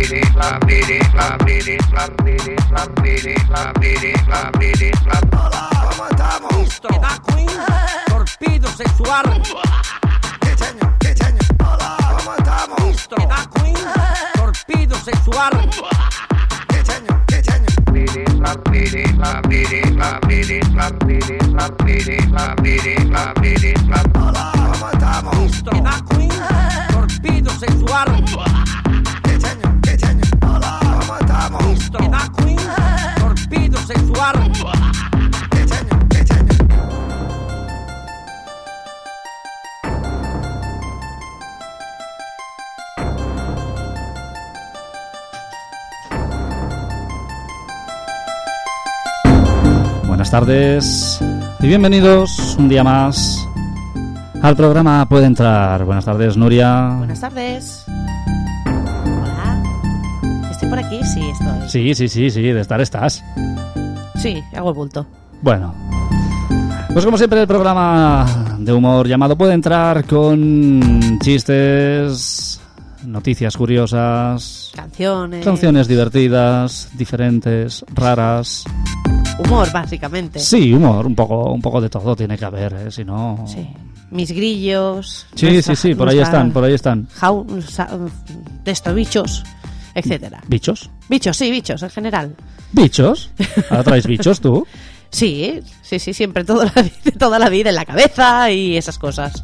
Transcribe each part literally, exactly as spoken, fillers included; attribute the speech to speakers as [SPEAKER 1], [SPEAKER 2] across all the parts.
[SPEAKER 1] Hola, ¿cómo estamos?
[SPEAKER 2] ¿Qué tal, Queen? Torpedo sexual.
[SPEAKER 1] ¿Qué señor? ¿Qué señor? Hola, ¿cómo estamos?
[SPEAKER 2] ¿Qué tal, Queen? Torpedo sexual.
[SPEAKER 1] ¿Qué señor? ¿Qué señor? Hola, ¿cómo estamos?
[SPEAKER 2] ¿Qué tal, Queen? Torpedo sexual.
[SPEAKER 1] ¿Qué señor? ¿Qué señor? Hola, ¿cómo estamos?
[SPEAKER 2] ¿Qué tal, Queen? Torpedo sexual.
[SPEAKER 1] ¿Qué señor? ¿Qué señor?
[SPEAKER 3] Buenas tardes y bienvenidos un día más al programa Puede Entrar. Buenas tardes, Nuria.
[SPEAKER 4] Buenas tardes. Hola. ¿Estoy por aquí? Sí, estoy.
[SPEAKER 3] Sí, sí, sí, sí, de estar estás.
[SPEAKER 4] Sí, hago el bulto.
[SPEAKER 3] Bueno, pues como siempre el programa de humor llamado Puede Entrar, con chistes, noticias curiosas,
[SPEAKER 4] Canciones.
[SPEAKER 3] canciones divertidas, diferentes, raras.
[SPEAKER 4] Humor, básicamente.
[SPEAKER 3] Sí, humor, un poco, un poco de todo tiene que haber, ¿eh? Si no...
[SPEAKER 4] Sí. Mis grillos.
[SPEAKER 3] Sí,
[SPEAKER 4] nuestra-
[SPEAKER 3] sí, sí, por ahí
[SPEAKER 4] nuestra
[SPEAKER 3] están, por ahí están.
[SPEAKER 4] jau- sa- de estos bichos, etcétera.
[SPEAKER 3] ¿Bichos?
[SPEAKER 4] Bichos, sí, bichos en general.
[SPEAKER 3] ¿Bichos? ¿Ahora traes bichos tú?
[SPEAKER 4] Sí, sí, sí, siempre toda la vida, toda la vida en la cabeza y esas cosas.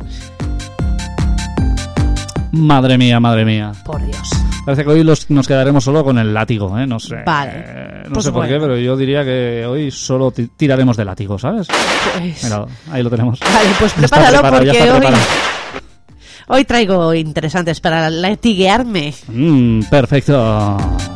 [SPEAKER 3] Madre mía, madre mía.
[SPEAKER 4] Por Dios.
[SPEAKER 3] Parece que hoy los, nos quedaremos solo con el látigo, ¿eh? No sé.
[SPEAKER 4] Vale.
[SPEAKER 3] Eh, no
[SPEAKER 4] Pues
[SPEAKER 3] sé por
[SPEAKER 4] bueno.
[SPEAKER 3] qué, pero yo diría que hoy solo ti- tiraremos de látigo, ¿sabes?
[SPEAKER 4] Pues...
[SPEAKER 3] Mira, ahí lo tenemos.
[SPEAKER 4] Vale, pues
[SPEAKER 3] Ya está
[SPEAKER 4] prepáralo
[SPEAKER 3] preparado, ya
[SPEAKER 4] porque
[SPEAKER 3] está
[SPEAKER 4] hoy,
[SPEAKER 3] preparado.
[SPEAKER 4] hoy traigo interesantes para latiguearme.
[SPEAKER 3] Mm, perfecto.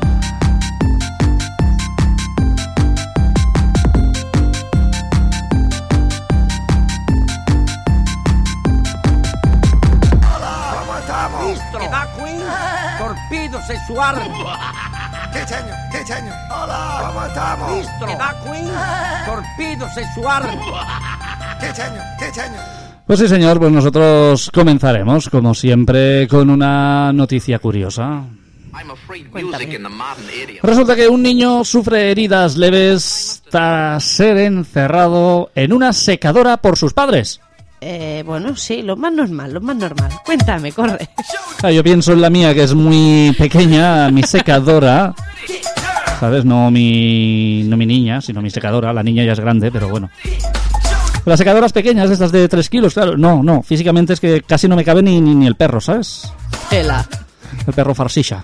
[SPEAKER 1] ¿Cómo estamos?
[SPEAKER 2] ¿Qué tal, Queen? Torpedo sexual.
[SPEAKER 1] ¿Qué señor? ¿Qué señor? Hola, ¿cómo estamos?
[SPEAKER 2] ¿Qué tal, Queen? Torpedo sexual.
[SPEAKER 1] ¿Qué señor? ¿Qué señor?
[SPEAKER 3] Pues sí, señor, pues nosotros comenzaremos, como siempre, con una noticia curiosa.
[SPEAKER 4] Cuéntame.
[SPEAKER 3] Resulta que un niño sufre heridas leves tras ser encerrado en una secadora por sus padres.
[SPEAKER 4] Eh, bueno, sí, lo más normal, lo más normal. Cuéntame, corre.
[SPEAKER 3] Ah, yo pienso en la mía, que es muy pequeña, mi secadora, ¿sabes? No mi, no mi niña, sino mi secadora. La niña ya es grande, pero bueno. Las secadoras pequeñas, estas de tres kilos, claro. No, no, físicamente es que casi no me cabe ni, ni, ni el perro, ¿sabes?
[SPEAKER 4] Ela.
[SPEAKER 3] El perro farsilla.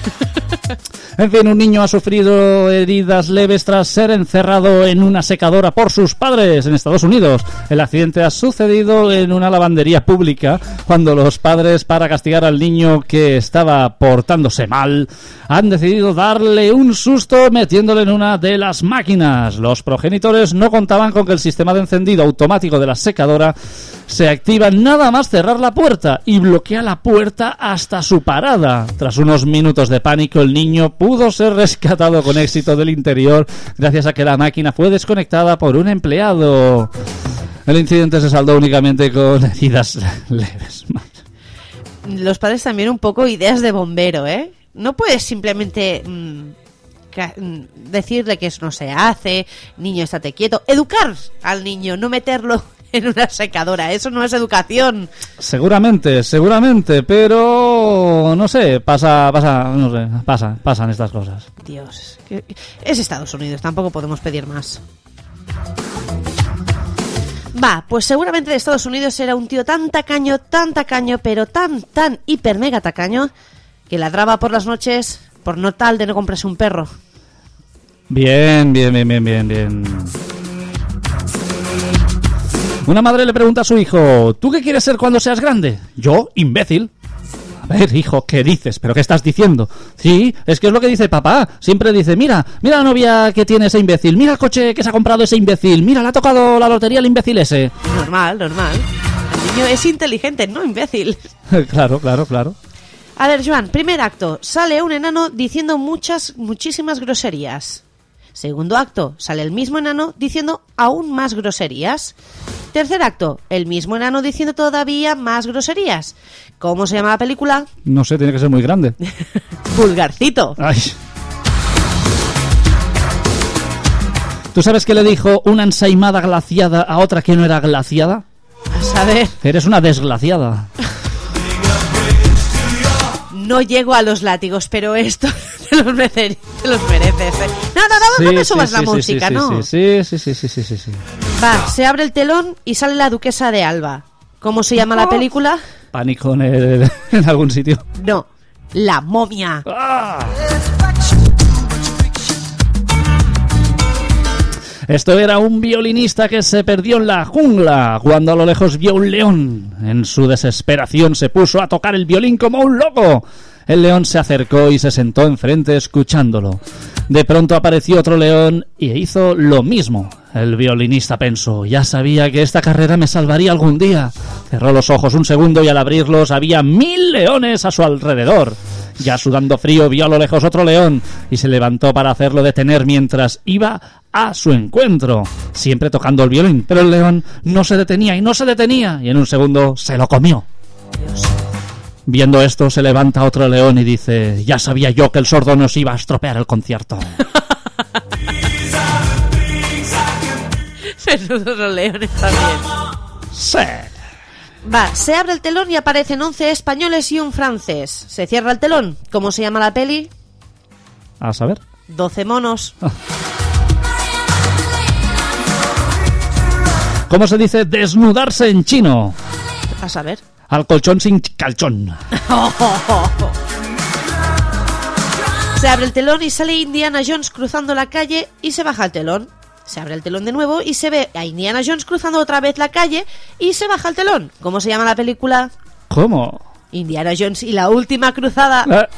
[SPEAKER 3] En fin, un niño ha sufrido heridas leves tras ser encerrado en una secadora por sus padres en Estados Unidos. El accidente ha sucedido en una lavandería pública cuando los padres, para castigar al niño que estaba portándose mal, han decidido darle un susto metiéndole en una de las máquinas. Los progenitores no contaban con que el sistema de encendido automático de la secadora se activa nada más cerrar la puerta y bloquea la puerta hasta su parada. Tras unos minutos de pánico, el niño pudo ser rescatado con éxito del interior gracias a que la máquina fue desconectada por un empleado. El incidente se saldó únicamente con heridas leves.
[SPEAKER 4] Los padres también un poco ideas de bombero, ¿eh? No puedes simplemente mm, ca- mm, decirle que eso no se hace, niño, estate quieto. Educar al niño, no meterlo en una secadora. Eso no es educación.
[SPEAKER 3] Seguramente, seguramente, pero no sé, pasa, pasa, no sé, pasa, pasan estas cosas.
[SPEAKER 4] Dios, que- es Estados Unidos, tampoco podemos pedir más. Va, pues seguramente de Estados Unidos era un tío tan tacaño, tan tacaño, pero tan, tan hiper mega tacaño, que ladraba por las noches por no tal de no comprarse un perro.
[SPEAKER 3] Bien, bien, bien, bien, bien, bien. Una madre le pregunta a su hijo: ¿tú qué quieres ser cuando seas grande? Yo, imbécil. A ver, hijo, ¿qué dices? ¿Pero qué estás diciendo? Sí, es que es lo que dice papá. Siempre dice: mira, mira la novia que tiene ese imbécil, mira el coche que se ha comprado ese imbécil, mira, le ha tocado la lotería al imbécil ese.
[SPEAKER 4] Normal, normal. El niño es inteligente, no imbécil.
[SPEAKER 3] Claro, claro, claro.
[SPEAKER 4] A ver, Joan, primer acto. Sale un enano diciendo muchas, muchísimas groserías. Segundo acto. Sale el mismo enano diciendo aún más groserías. Tercer acto, el mismo enano diciendo todavía más groserías. ¿Cómo se llama la película?
[SPEAKER 3] No sé, tiene que ser muy grande.
[SPEAKER 4] Vulgarcito.
[SPEAKER 3] Ay. ¿Tú sabes qué le dijo una ensaimada glaciada a otra que no era glaciada?
[SPEAKER 4] A saber.
[SPEAKER 3] Eres una desglaciada.
[SPEAKER 4] No llego a los látigos, pero esto te los, merece, te los mereces. ¿eh? No, no, no,
[SPEAKER 3] Sí,
[SPEAKER 4] no me
[SPEAKER 3] sí,
[SPEAKER 4] subas
[SPEAKER 3] sí,
[SPEAKER 4] la
[SPEAKER 3] sí,
[SPEAKER 4] música,
[SPEAKER 3] sí,
[SPEAKER 4] ¿no?
[SPEAKER 3] Sí, sí, sí, sí, sí, sí, sí.
[SPEAKER 4] Va, se abre el telón y sale la duquesa de Alba. ¿Cómo se llama la película?
[SPEAKER 3] Pánico en, el- en algún sitio.
[SPEAKER 4] No, La momia.
[SPEAKER 3] ¡Ah! Esto era un violinista que se perdió en la jungla cuando a lo lejos vio un león. En su desesperación se puso a tocar el violín como un loco. El león se acercó y se sentó enfrente escuchándolo. De pronto apareció otro león y hizo lo mismo. El violinista pensó, ya sabía que esta carrera me salvaría algún día. Cerró los ojos un segundo y al abrirlos había mil leones a su alrededor. Ya sudando frío vio a lo lejos otro león y se levantó para hacerlo detener mientras iba a su encuentro, siempre tocando el violín. Pero el león no se detenía y no se detenía y en un segundo se lo comió.
[SPEAKER 4] Dios.
[SPEAKER 3] Viendo esto se levanta otro león y dice, ya sabía yo que el sordo nos iba a estropear el concierto.
[SPEAKER 4] Menudos los leones también.
[SPEAKER 3] Sí.
[SPEAKER 4] Va, se abre el telón y aparecen once españoles y un francés. Se cierra el telón. ¿Cómo se llama la peli?
[SPEAKER 3] A saber.
[SPEAKER 4] doce monos.
[SPEAKER 3] ¿Cómo se dice desnudarse en chino?
[SPEAKER 4] A saber.
[SPEAKER 3] Al colchón sin calzón.
[SPEAKER 4] Se abre el telón y sale Indiana Jones cruzando la calle y se baja el telón. Se abre el telón de nuevo y se ve a Indiana Jones cruzando otra vez la calle y se baja el telón. ¿Cómo se llama la película?
[SPEAKER 3] ¿Cómo?
[SPEAKER 4] Indiana Jones y la última cruzada.
[SPEAKER 3] Eh.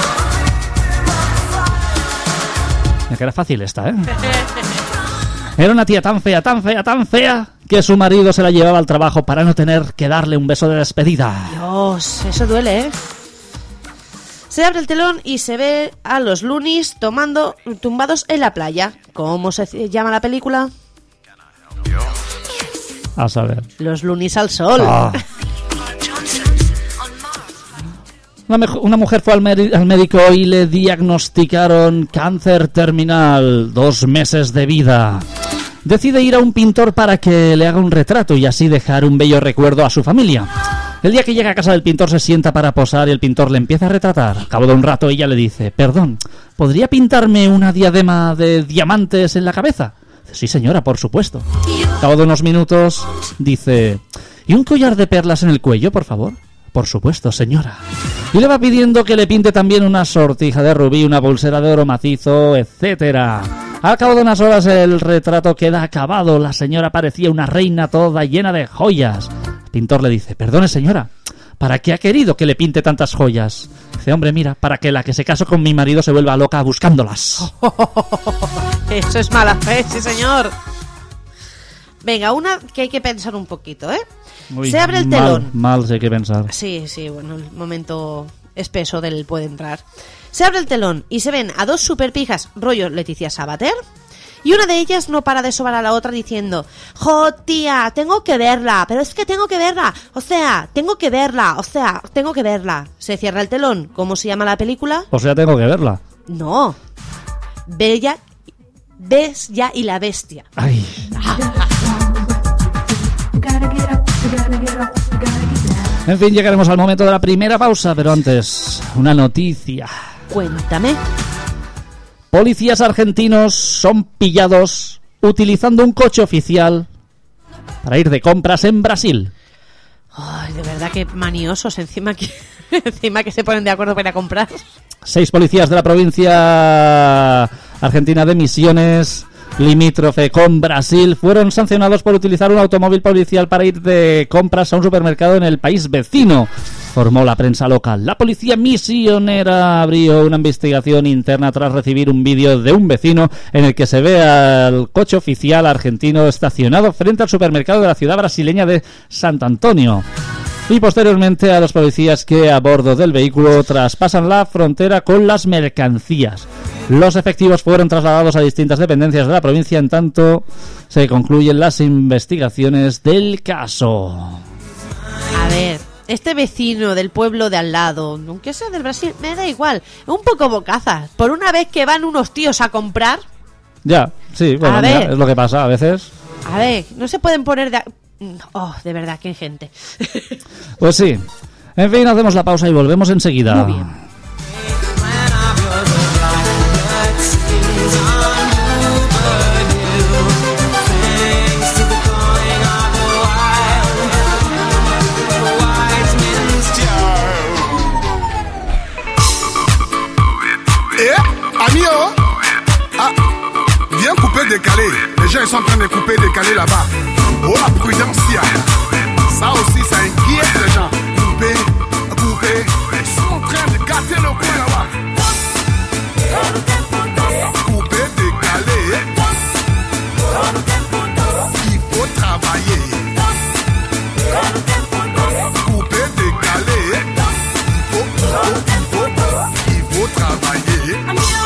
[SPEAKER 3] Me queda fácil esta, ¿eh? Era una tía tan fea, tan fea, tan fea que su marido se la llevaba al trabajo para no tener que darle un beso de despedida.
[SPEAKER 4] Dios, eso duele, ¿eh? Se abre el telón y se ve a los Loonies tomando, tumbados en la playa. ¿Cómo se llama la película?
[SPEAKER 3] A saber.
[SPEAKER 4] Los Loonies al sol.
[SPEAKER 3] Ah. Una, mejo- una mujer fue al, meri- al médico y le diagnosticaron cáncer terminal, dos meses de vida. Decide ir a un pintor para que le haga un retrato y así dejar un bello recuerdo a su familia. El día que llega a casa del pintor se sienta para posar y el pintor le empieza a retratar. Al cabo de un rato ella le dice, perdón, ¿podría pintarme una diadema de diamantes en la cabeza? Dice, sí señora, por supuesto. Al cabo de unos minutos dice, ¿y un collar de perlas en el cuello, por favor? Por supuesto, señora. Y le va pidiendo que le pinte también una sortija de rubí, una pulsera de oro macizo, etcétera. Al cabo de unas horas el retrato queda acabado. La señora parecía una reina toda llena de joyas. El pintor le dice, perdone señora, ¿para qué ha querido que le pinte tantas joyas? Dice, hombre, mira, para que la que se casó con mi marido se vuelva loca buscándolas.
[SPEAKER 4] Eso es mala fe, sí señor. Venga, una que hay que pensar un poquito, ¿eh?
[SPEAKER 3] Uy,
[SPEAKER 4] se abre el
[SPEAKER 3] mal,
[SPEAKER 4] telón.
[SPEAKER 3] Mal, sé qué pensar.
[SPEAKER 4] Sí, sí, bueno, el momento espeso del puede entrar. Se abre el telón y se ven a dos superpijas, rollo Leticia Sabater, y una de ellas no para de sobar a la otra diciendo, jo, tía, tengo que verla, pero es que tengo que verla, o sea, tengo que verla, o sea, tengo que verla. Se cierra el telón. ¿Cómo se llama la película?
[SPEAKER 3] O sea, tengo que verla.
[SPEAKER 4] No. Bella, Bestia y la Bestia.
[SPEAKER 3] Ay. En fin, llegaremos al momento de la primera pausa, pero antes, una noticia.
[SPEAKER 4] Cuéntame.
[SPEAKER 3] Policías argentinos son pillados utilizando un coche oficial para ir de compras en Brasil.
[SPEAKER 4] Ay, de verdad que maniosos, encima que encima que se ponen de acuerdo para ir a comprar.
[SPEAKER 3] Seis policías de la provincia argentina de Misiones, limítrofe con Brasil, fueron sancionados por utilizar un automóvil policial para ir de compras a un supermercado en el país vecino, informó la prensa local. La policía misionera abrió una investigación interna tras recibir un vídeo de un vecino en el que se ve al coche oficial argentino estacionado frente al supermercado de la ciudad brasileña de Santo Antonio. Y posteriormente a los policías que a bordo del vehículo traspasan la frontera con las mercancías. Los efectivos fueron trasladados a distintas dependencias de la provincia en tanto se concluyen las investigaciones del caso.
[SPEAKER 4] A ver, este vecino del pueblo de al lado, aunque sea del Brasil, me da igual, es un poco bocazas. Por una vez que van unos tíos a comprar...
[SPEAKER 3] Ya, sí, bueno,
[SPEAKER 4] A
[SPEAKER 3] mira,
[SPEAKER 4] ver.
[SPEAKER 3] es lo que pasa a veces.
[SPEAKER 4] A ver, no se pueden poner de... Oh, de verdad, qué gente.
[SPEAKER 3] Pues sí. En fin, hacemos la pausa y volvemos enseguida.
[SPEAKER 4] Muy bien.
[SPEAKER 1] Amio, ah, viens couper décaler. Les gens ils sont en train de couper décaler là-bas. Oh la prudencia. Ça aussi ça inquiète les gens. Couper, couper. Ils sont en train de gâter le coin là-bas. Couper décaler. Il faut travailler. Couper décaler. Il faut, il faut, il faut, il faut travailler.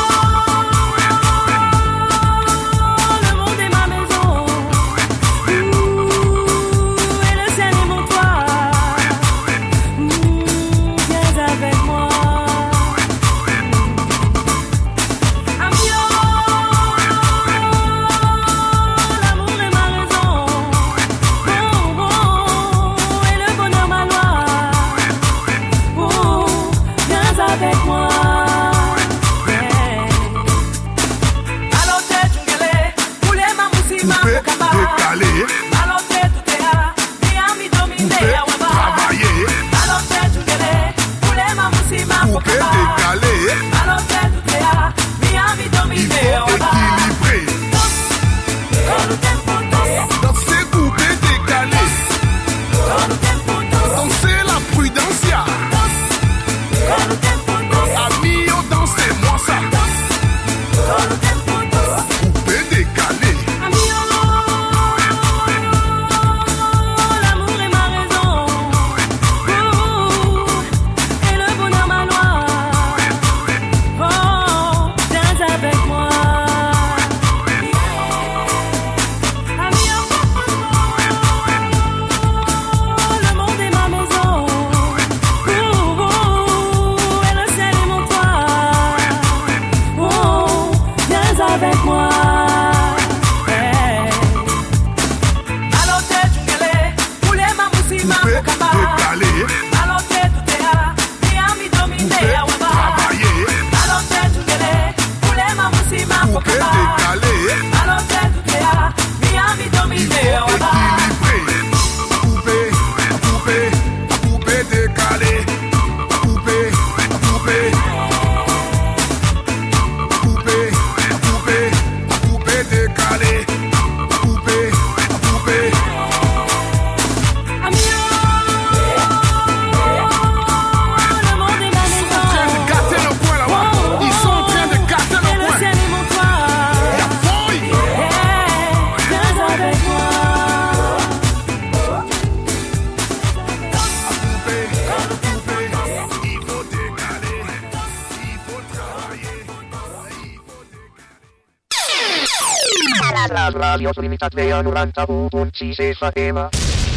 [SPEAKER 5] Radio Limitate a noranta-u punt sis F M.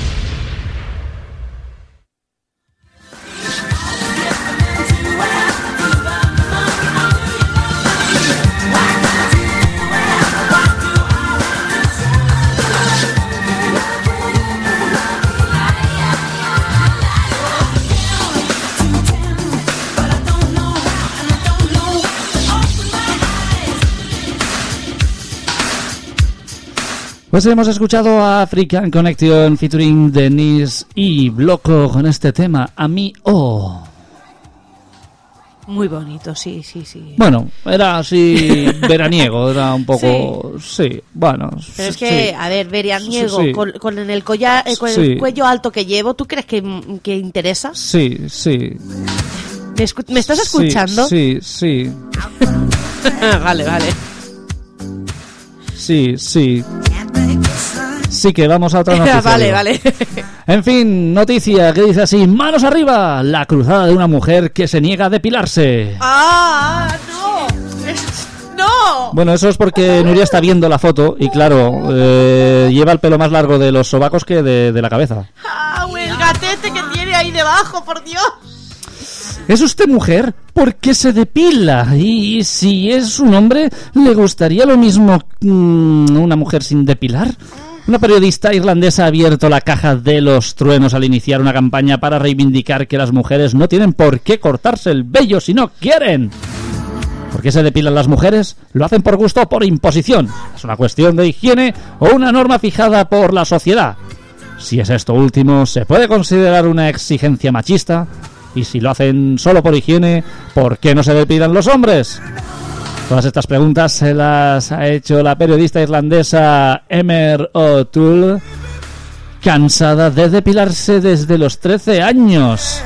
[SPEAKER 3] Pues hemos escuchado a African Connection featuring Denise y Bloco con este tema, A mí O.
[SPEAKER 4] Muy bonito, sí, sí, sí.
[SPEAKER 3] Bueno, era así veraniego, era un poco... Sí, sí bueno...
[SPEAKER 4] Pero es que,
[SPEAKER 3] sí.
[SPEAKER 4] a ver, veraniego,
[SPEAKER 3] Sí, sí.
[SPEAKER 4] con, con el, collar, eh, con el
[SPEAKER 3] Sí.
[SPEAKER 4] cuello alto que llevo, ¿tú crees que, que interesa?
[SPEAKER 3] Sí, sí.
[SPEAKER 4] ¿Me, escu- ¿me estás escuchando?
[SPEAKER 3] Sí, sí,
[SPEAKER 4] Vale, vale.
[SPEAKER 3] sí, sí. Sí que vamos a otra noticia.
[SPEAKER 4] Vale,
[SPEAKER 3] digo.
[SPEAKER 4] vale.
[SPEAKER 3] En fin, noticia que dice así: manos arriba, la cruzada de una mujer que se niega a depilarse.
[SPEAKER 4] ¡Ah, no! Es- ¡No!
[SPEAKER 3] Bueno, eso es porque Nuria está viendo la foto y claro, eh, lleva el pelo más largo de los sobacos que de, de la cabeza.
[SPEAKER 4] ¡Ah, el gatete que tiene ahí debajo, por Dios!
[SPEAKER 3] ¿Es usted mujer? ¿Por qué se depila? Y si es un hombre, ¿le gustaría lo mismo mmm, una mujer sin depilar? Una periodista irlandesa ha abierto la caja de los truenos al iniciar una campaña para reivindicar que las mujeres no tienen por qué cortarse el vello si no quieren. ¿Por qué se depilan las mujeres? ¿Lo hacen por gusto o por imposición? ¿Es una cuestión de higiene o una norma fijada por la sociedad? Si es esto último, ¿se puede considerar una exigencia machista? Y si lo hacen solo por higiene, ¿por qué no se depilan los hombres? Todas estas preguntas se las ha hecho la periodista irlandesa Emer O'Toole, cansada de depilarse desde los trece años.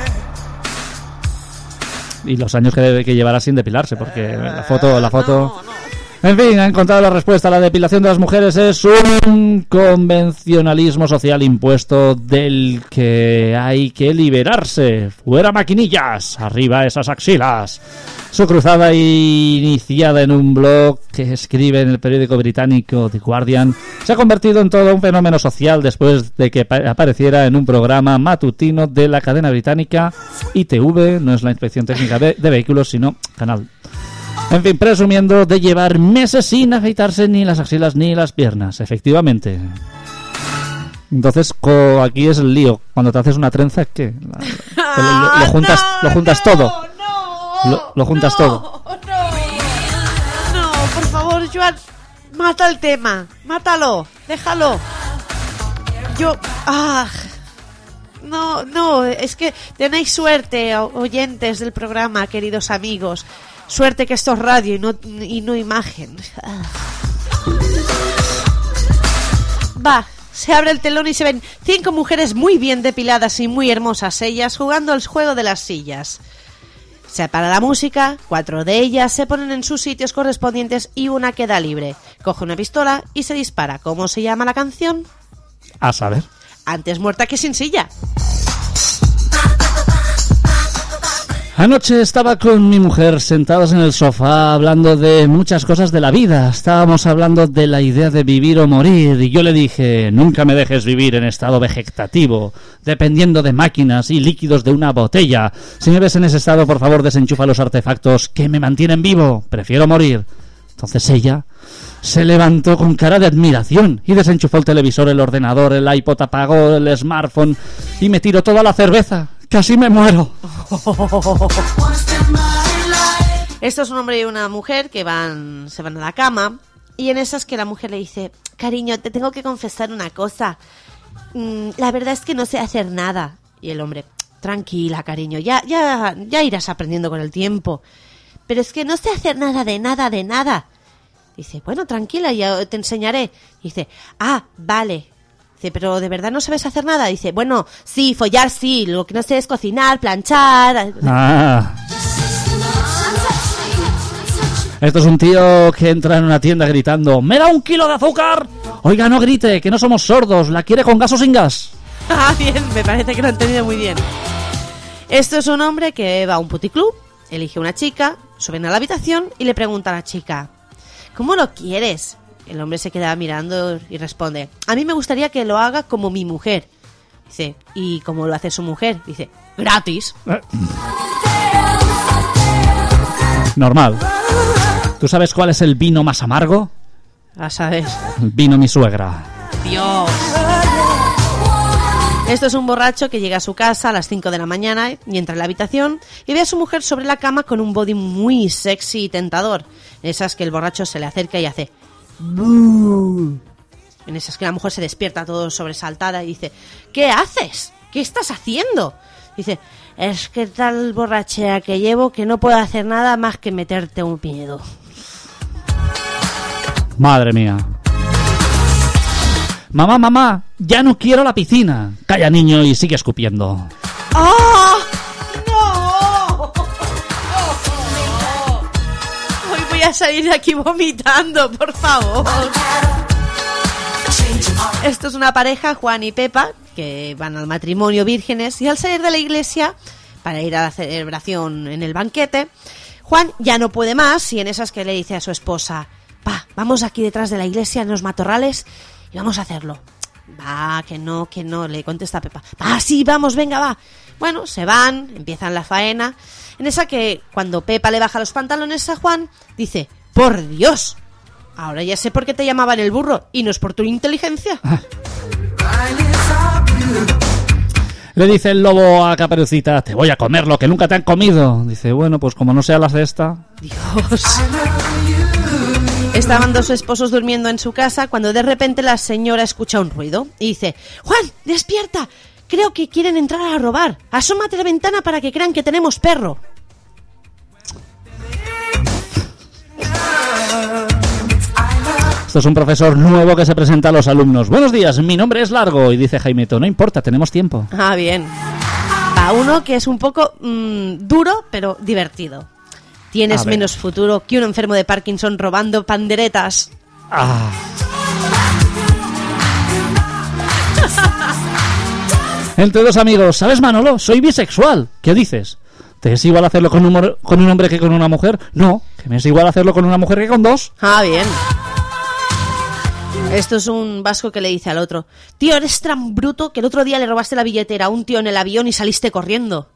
[SPEAKER 3] Y los años que, debe, que llevará sin depilarse, porque la foto... la foto... En fin, ha encontrado la respuesta. La depilación de las mujeres es un convencionalismo social impuesto del que hay que liberarse. ¡Fuera maquinillas! ¡Arriba esas axilas! Su cruzada iniciada en un blog que escribe en el periódico británico The Guardian se ha convertido en todo un fenómeno social después de que apareciera en un programa matutino de la cadena británica I T V, no es la Inspección Técnica de, de Vehículos, sino Canal. En fin, presumiendo de llevar meses sin afeitarse ni las axilas ni las piernas, efectivamente. Entonces, co- aquí es el lío. Cuando te haces una trenza, ¿qué? La- la- lo, lo juntas, lo juntas
[SPEAKER 4] no,
[SPEAKER 3] todo.
[SPEAKER 4] No,
[SPEAKER 3] Lo, lo juntas
[SPEAKER 4] no,
[SPEAKER 3] todo.
[SPEAKER 4] No, no, por favor, Joan, mata el tema. Mátalo, déjalo. Yo... Ah, no, no, es que tenéis suerte, o- oyentes del programa, queridos amigos. Suerte que esto es radio y no, y no imagen. Ah. Va, se abre el telón y se ven cinco mujeres muy bien depiladas y muy hermosas ellas jugando al juego de las sillas. Se apaga la música, cuatro de ellas se ponen en sus sitios correspondientes y una queda libre. Coge una pistola y se dispara. ¿Cómo se llama la canción?
[SPEAKER 3] A saber.
[SPEAKER 4] Antes muerta que sin silla.
[SPEAKER 3] Anoche estaba con mi mujer sentados en el sofá hablando de muchas cosas de la vida. Estábamos hablando de la idea de vivir o morir y yo le dije, nunca me dejes vivir en estado vegetativo, dependiendo de máquinas y líquidos de una botella. Si me ves en ese estado, por favor, desenchufa los artefactos que me mantienen vivo. Prefiero morir. Entonces ella se levantó con cara de admiración y desenchufó el televisor, el ordenador, el iPod, apagó el smartphone y me tiró toda la cerveza. Casi me muero.
[SPEAKER 4] Esto es un hombre y una mujer que van, se van a la cama y en esas que la mujer le dice, cariño, te tengo que confesar una cosa. Mm, la verdad es que no sé hacer nada. Y el hombre, tranquila, cariño, ya, ya, ya irás aprendiendo con el tiempo. Pero es que no sé hacer nada de nada de nada. Dice, bueno, tranquila, ya te enseñaré. Dice, ah, vale. Dice, pero ¿de verdad no sabes hacer nada? Dice, bueno, sí, follar sí, lo que no sé es cocinar, planchar.
[SPEAKER 3] Ah. Esto es un tío que entra en una tienda gritando, ¡me da un kilo de azúcar! Oiga, no grite, que no somos sordos, ¿la quiere con gas o sin gas?
[SPEAKER 4] Ah, bien, me parece que lo he entendido muy bien. Esto es un hombre que va a un puticlub, elige una chica, suben a la habitación y le pregunta a la chica, ¿cómo lo quieres? El hombre se queda mirando y responde, a mí me gustaría que lo haga como mi mujer. Dice, ¿y cómo lo hace su mujer? Dice, gratis.
[SPEAKER 3] Normal. ¿Tú sabes cuál es el vino más amargo?
[SPEAKER 4] A saber.
[SPEAKER 3] Vino mi suegra.
[SPEAKER 4] Dios. Esto es un borracho que llega a su casa a las cinco de la mañana y entra en la habitación y ve a su mujer sobre la cama con un body muy sexy y tentador. Esas que el borracho se le acerca y hace... En esas que la mujer se despierta todo sobresaltada y dice, ¿qué haces? ¿Qué estás haciendo? Dice, es que tal borrachera que llevo que no puedo hacer nada más que meterte un miedo.
[SPEAKER 3] Madre mía. Mamá, mamá, ya no quiero la piscina. Calla, niño, y sigue escupiendo.
[SPEAKER 4] ¡Oh! ¡No! Hoy voy a salir de aquí vomitando, por favor. Esto es una pareja, Juan y Pepa, que van al matrimonio vírgenes y al salir de la iglesia para ir a la celebración en el banquete, Juan ya no puede más y en esas que le dice a su esposa: va, vamos aquí detrás de la iglesia en los matorrales y vamos a hacerlo. Va, que no, que no, le contesta Pepa. Va, sí, vamos, venga, va. Bueno, se van, empiezan la faena. En esa que cuando Pepa le baja los pantalones a Juan, dice: ¡por Dios! Ahora ya sé por qué te llamaban el burro y no es por tu inteligencia.
[SPEAKER 3] Le dice el lobo a Caperucita: te voy a comer lo que nunca te han comido. Dice: bueno, pues como no sea la sexta.
[SPEAKER 4] Dios. Estaban dos esposos durmiendo en su casa cuando de repente la señora escucha un ruido y dice: Juan, despierta, creo que quieren entrar a robar. Asómate a la ventana para que crean que tenemos perro.
[SPEAKER 3] Esto es un profesor nuevo que se presenta a los alumnos. Buenos días, mi nombre es Largo. Y dice Jaimeto: no importa, tenemos tiempo.
[SPEAKER 4] Ah, bien. A uno que es un poco mmm, duro, pero divertido. Tienes menos futuro que un enfermo de Parkinson robando panderetas.
[SPEAKER 3] Ah. Entre dos amigos: ¿sabes, Manolo? Soy bisexual. ¿Qué dices? ¿Te es igual hacerlo con un, con un hombre que con una mujer? No, que me es igual hacerlo con una mujer que con dos.
[SPEAKER 4] Ah, bien. Esto es un vasco que le dice al otro: tío, eres tan bruto que el otro día le robaste la billetera a un tío en el avión y saliste corriendo.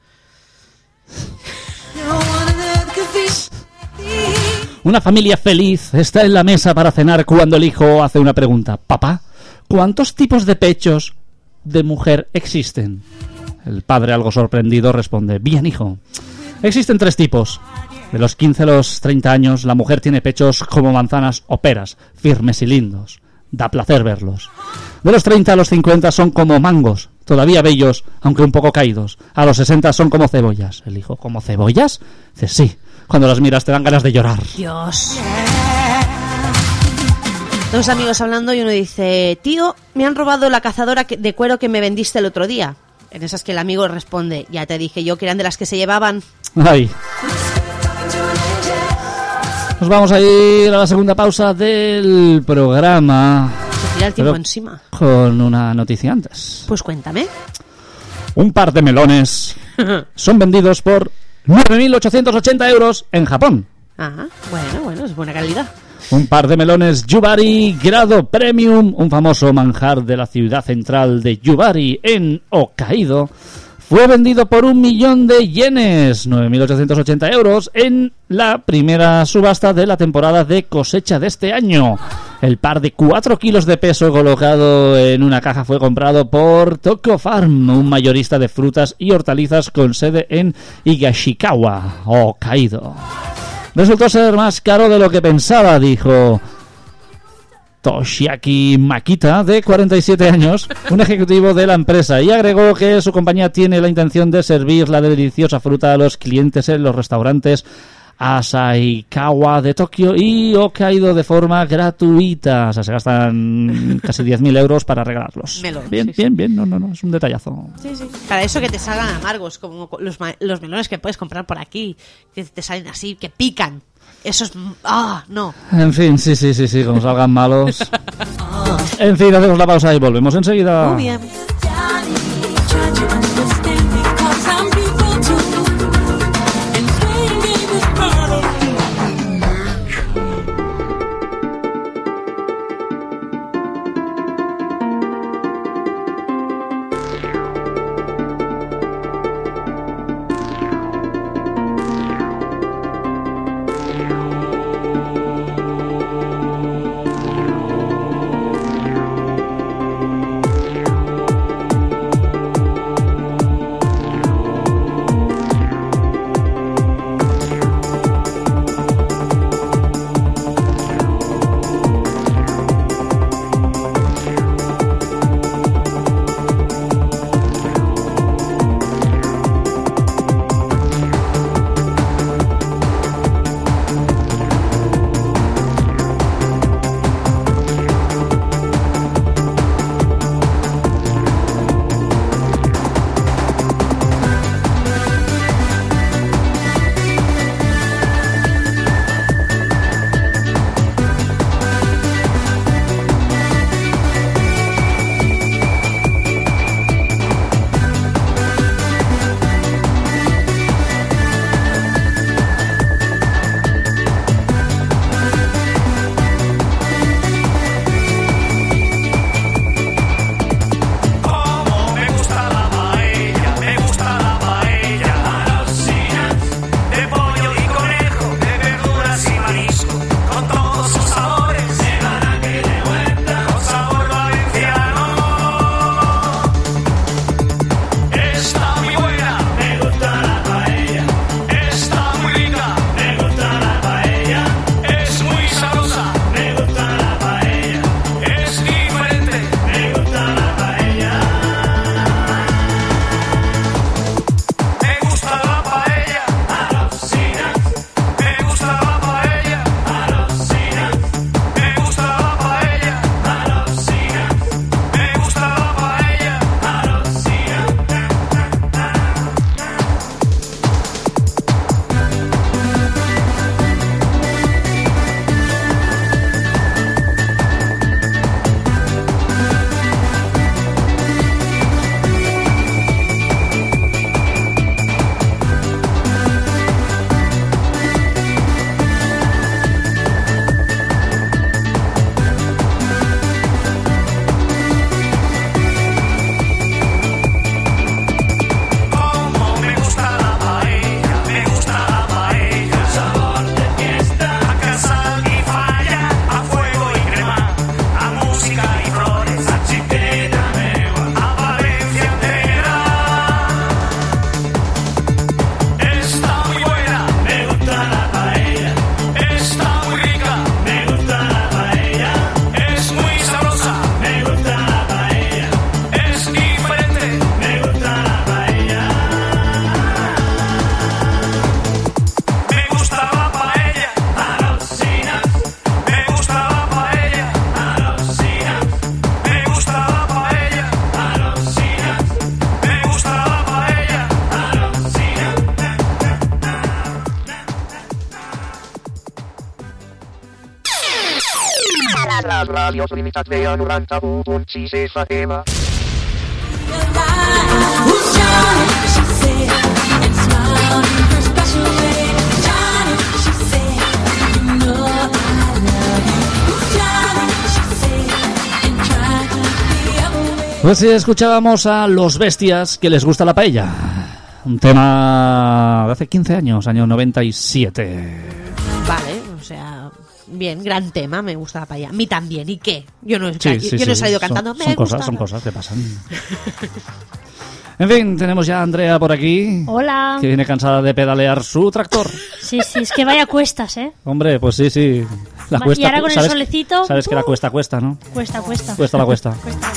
[SPEAKER 3] Una familia feliz está en la mesa para cenar cuando el hijo hace una pregunta: papá, ¿cuántos tipos de pechos de mujer existen? El padre, algo sorprendido, responde: bien, hijo, existen tres tipos. De los quince a los treinta años, la mujer tiene pechos como manzanas o peras, firmes y lindos. Da placer verlos. De los treinta a los cincuenta son como mangos, todavía bellos, aunque un poco caídos. A los sesenta son como cebollas. El hijo: ¿como cebollas? Dice: sí, cuando las miras te dan ganas de llorar.
[SPEAKER 4] Dios. Dos amigos hablando y uno dice: tío, me han robado la cazadora de cuero que me vendiste el otro día. En esas que el amigo responde: ya te dije yo que eran de las que se llevaban.
[SPEAKER 3] Ay. Nos vamos a ir a la segunda pausa del programa.
[SPEAKER 4] Se tira el tiempo encima.
[SPEAKER 3] Con una noticia antes.
[SPEAKER 4] Pues cuéntame.
[SPEAKER 3] Un par de melones son vendidos por nueve mil ochocientos ochenta euros en Japón.
[SPEAKER 4] Ah, bueno, bueno, es buena calidad.
[SPEAKER 3] Un par de melones Yubari grado premium, un famoso manjar de la ciudad central de Yubari en Hokkaido, fue vendido por un millón de yenes, nueve mil ochocientos ochenta euros, en la primera subasta de la temporada de cosecha de este año. El par de cuatro kilos de peso colocado en una caja fue comprado por Tokyo Farm, un mayorista de frutas y hortalizas con sede en Higashikawa, Hokkaido. Resultó ser más caro de lo que pensaba, dijo Toshiaki Makita, de cuarenta y siete años, un ejecutivo de la empresa, y agregó que su compañía tiene la intención de servir la deliciosa fruta a los clientes en los restaurantes Asaikawa de Tokio y Hokkaido de forma gratuita. O sea, se gastan casi diez mil euros para regalarlos.
[SPEAKER 4] Melón,
[SPEAKER 3] bien,
[SPEAKER 4] sí,
[SPEAKER 3] bien,
[SPEAKER 4] sí.
[SPEAKER 3] bien, no, no, no, es un detallazo.
[SPEAKER 4] Sí, sí. Para eso que te salgan amargos, como los, ma- los melones que puedes comprar por aquí, que te salen así, que pican. Eso es... ¡Ah, no!
[SPEAKER 3] En fin, sí, sí, sí, sí, como salgan malos. En fin, hacemos la pausa y volvemos enseguida.
[SPEAKER 4] Muy bien.
[SPEAKER 5] Les ràdios limitat veia noranta-u punt sis F M.
[SPEAKER 3] Pues sí, escuchábamos a Los Bestias, que les gusta la paella. Un tema de hace quince años, año noventa y siete.
[SPEAKER 4] Vale, o sea, bien, gran tema, me gusta la paella. A mí también, ¿y qué? Yo no,
[SPEAKER 3] Sí,
[SPEAKER 4] yo
[SPEAKER 3] sí,
[SPEAKER 4] no he
[SPEAKER 3] sí,
[SPEAKER 4] salido
[SPEAKER 3] son-
[SPEAKER 4] cantando,
[SPEAKER 3] son
[SPEAKER 4] me
[SPEAKER 3] cosas,
[SPEAKER 4] gusta.
[SPEAKER 3] son cosas que pasan. En fin, tenemos ya a Andrea por aquí,
[SPEAKER 6] Hola.
[SPEAKER 3] que viene cansada de pedalear su tractor.
[SPEAKER 6] Sí, sí, es que vaya cuestas, ¿eh?
[SPEAKER 3] Hombre, pues sí, sí. La
[SPEAKER 6] Va-
[SPEAKER 3] cuesta,
[SPEAKER 6] y ahora con el
[SPEAKER 3] ¿sabes?
[SPEAKER 6] solecito,
[SPEAKER 3] Sabes que la
[SPEAKER 6] ¡uh!
[SPEAKER 3] cuesta cuesta, ¿no?
[SPEAKER 6] Cuesta, cuesta.
[SPEAKER 3] Cuesta la cuesta.
[SPEAKER 6] Cuesta.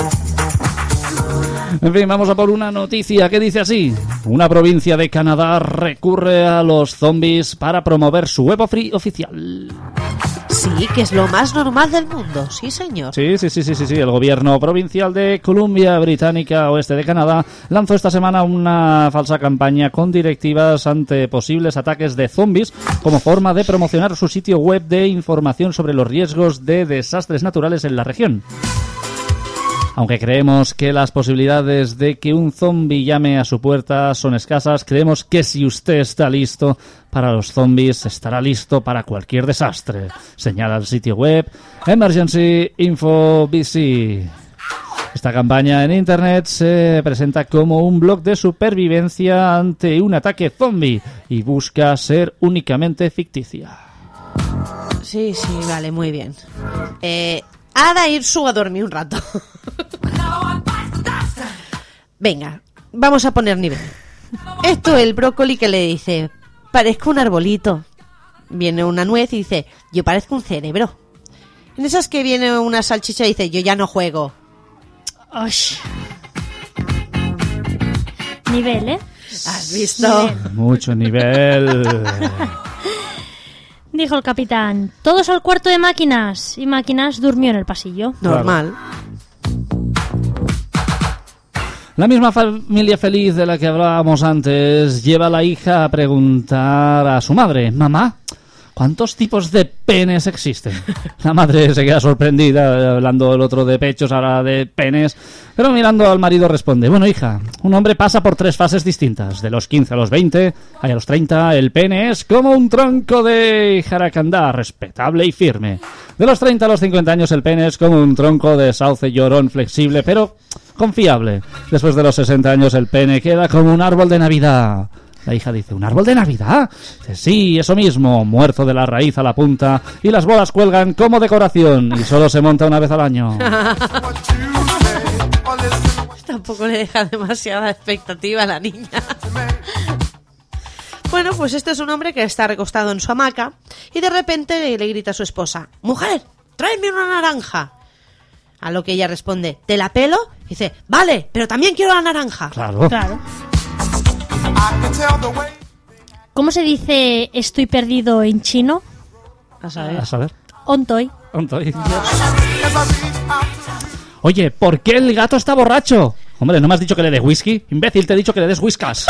[SPEAKER 3] En fin, vamos a por una noticia que dice así. Una provincia de Canadá recurre a los zombies para promover su web ofri- oficial.
[SPEAKER 4] Sí, que es lo más normal del mundo, sí señor.
[SPEAKER 3] Sí, sí, sí, sí, sí, sí. El gobierno provincial de Columbia Británica, oeste de Canadá, lanzó esta semana una falsa campaña con directivas ante posibles ataques de zombies como forma de promocionar su sitio web de información sobre los riesgos de desastres naturales en la región. Aunque creemos que las posibilidades de que un zombi llame a su puerta son escasas, creemos que si usted está listo para los zombies, estará listo para cualquier desastre, señala el sitio web Emergency Info B C. Esta campaña en internet se presenta como un blog de supervivencia ante un ataque zombie y busca ser únicamente ficticia.
[SPEAKER 4] Sí, sí, vale, muy bien. Eh, Ada Irsu a dormir un rato. Venga, vamos a poner nivel. Esto el brócoli que le dice, parezco un arbolito. Viene una nuez y dice, yo parezco un cerebro. En esas que viene una salchicha y dice, yo ya no juego.
[SPEAKER 6] Osh. Nivel, ¿eh?
[SPEAKER 4] ¿Has visto?
[SPEAKER 3] Mucho nivel.
[SPEAKER 6] Dijo el capitán, todos al cuarto de máquinas. Y máquinas durmió en el pasillo.
[SPEAKER 4] Normal.
[SPEAKER 3] La misma familia feliz de la que hablábamos antes lleva a la hija a preguntar a su madre, mamá, ¿cuántos tipos de penes existen? La madre se queda sorprendida, hablando el otro de pechos, ahora de penes, pero mirando al marido responde, bueno hija, un hombre pasa por tres fases distintas, de los quince a los veinte, y a los treinta el pene es como un tronco de jaracandá, respetable y firme. De los treinta a los cincuenta años el pene es como un tronco de sauce llorón flexible, pero confiable. Después de los sesenta años el pene queda como un árbol de Navidad. La hija dice, ¿un árbol de Navidad? Dice, sí, eso mismo, muerto de la raíz a la punta y las bolas cuelgan como decoración y solo se monta una vez al año.
[SPEAKER 4] Tampoco le deja demasiada expectativa a la niña. Bueno, pues este es un hombre que está recostado en su hamaca y de repente le, le grita a su esposa, mujer, tráeme una naranja. A lo que ella responde, ¿te la pelo? Y dice, vale, pero también quiero la naranja.
[SPEAKER 3] Claro.
[SPEAKER 6] Claro. ¿Cómo se dice estoy perdido en chino?
[SPEAKER 4] A saber.
[SPEAKER 3] A saber.
[SPEAKER 6] Ontoy.
[SPEAKER 3] Ontoy. Oye, ¿por qué el gato está borracho? Hombre, ¿no me has dicho que le des whisky? Imbécil, te he dicho que le des whiskas.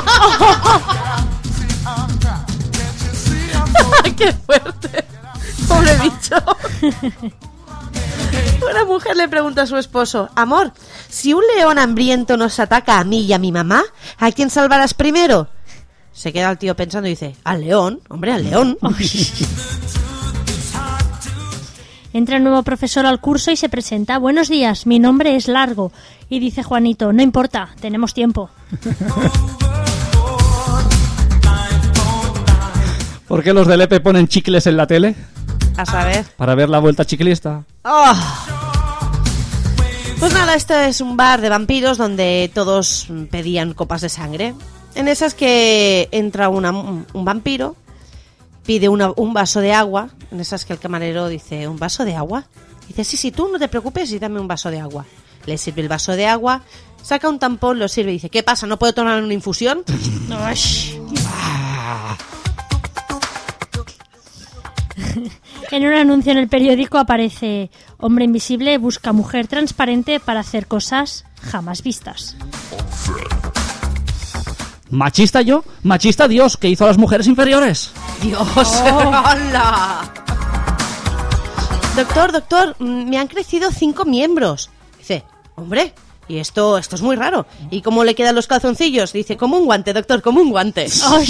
[SPEAKER 4] ¡Qué fuerte! Pobre bicho. Una mujer le pregunta a su esposo, amor, si un león hambriento nos ataca a mí y a mi mamá, ¿a quién salvarás primero? Se queda el tío pensando y dice, al león, hombre, al león.
[SPEAKER 6] Entra el nuevo profesor al curso y se presenta. Buenos días, mi nombre es Largo. Y dice Juanito, no importa, tenemos tiempo.
[SPEAKER 3] ¿Por qué los del E P E ponen chicles en la tele?
[SPEAKER 4] A saber.
[SPEAKER 3] Para ver la vuelta ciclista.
[SPEAKER 4] Oh. Pues nada, este es un bar de vampiros donde todos pedían copas de sangre. En esas que entra una, un vampiro, pide una, un vaso de agua. En esas que el camarero dice, ¿un vaso de agua? Dice, sí, sí, tú no te preocupes y dame un vaso de agua. Le sirve el vaso de agua, saca un tampón, lo sirve y dice, ¿qué pasa? ¿No puedo tomar una infusión?
[SPEAKER 6] En un anuncio en el periódico aparece hombre invisible busca mujer transparente para hacer cosas jamás vistas.
[SPEAKER 3] ¿Machista yo? ¿Machista Dios que hizo a las mujeres inferiores?
[SPEAKER 4] Dios, hola. doctor, doctor, me han crecido cinco miembros. Dice, hombre, y esto, esto es muy raro. ¿Y cómo le quedan los calzoncillos? Dice, como un guante, doctor, como un guante.
[SPEAKER 6] ¡Ay!